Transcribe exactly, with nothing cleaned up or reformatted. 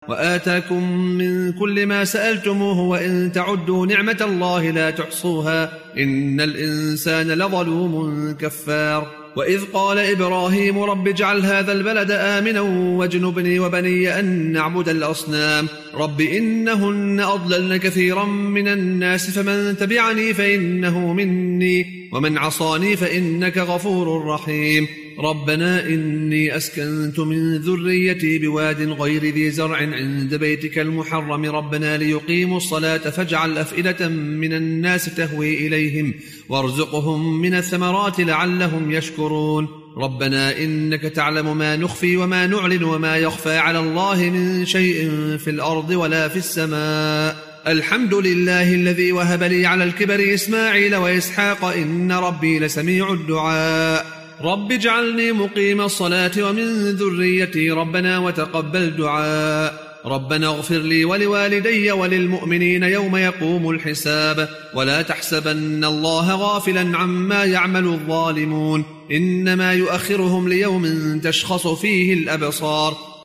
وآتاكم من كل ما سألتموه وإن تعدوا نعمة الله لا تحصوها إن الإنسان لظلوم كفار. وإذ قال إبراهيم رب اجعل هذا البلد آمنا واجنبني وبني أن نعبد الأصنام رب إنهن أضللن كثيرا من الناس فمن تبعني فإنه مني ومن عصاني فإنك غفور رحيم. ربنا إني أسكنت من ذريتي بواد غير ذي زرع عند بيتك المحرم ربنا ليقيموا الصلاة فاجعل أفئدة من الناس تهوي إليهم وارزقهم من الثمرات لعلهم يشكرون. ربنا إنك تعلم ما نخفي وما نعلن وما يخفى على الله من شيء في الأرض ولا في السماء الحمد لله الذي وهب لي على الكبر إسماعيل وإسحاق إن ربي لسميع الدعاء. رب اجعلني مقيم الصلاة ومن ذريتي ربنا وتقبل دعاء. ربنا اغفر لي ولوالدي وللمؤمنين يوم يقوم الحساب ولا تحسبن الله غافلا عما يعمل الظالمون إنما يؤخرهم ليوم تشخص فيه الأبصار